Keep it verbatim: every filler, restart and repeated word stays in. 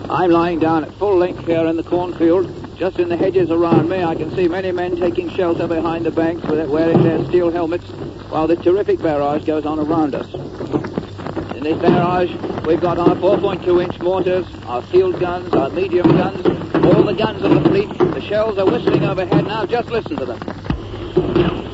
I'm lying down at full length here in the cornfield. Just in the hedges around me, I can see many men taking shelter behind the banks with wearing their steel helmets, while the terrific barrage goes on around us. In this barrage, we've got our four point two inch mortars, our field guns, our medium guns, all the guns of the fleet. The shells are whistling overhead now. Just listen to them.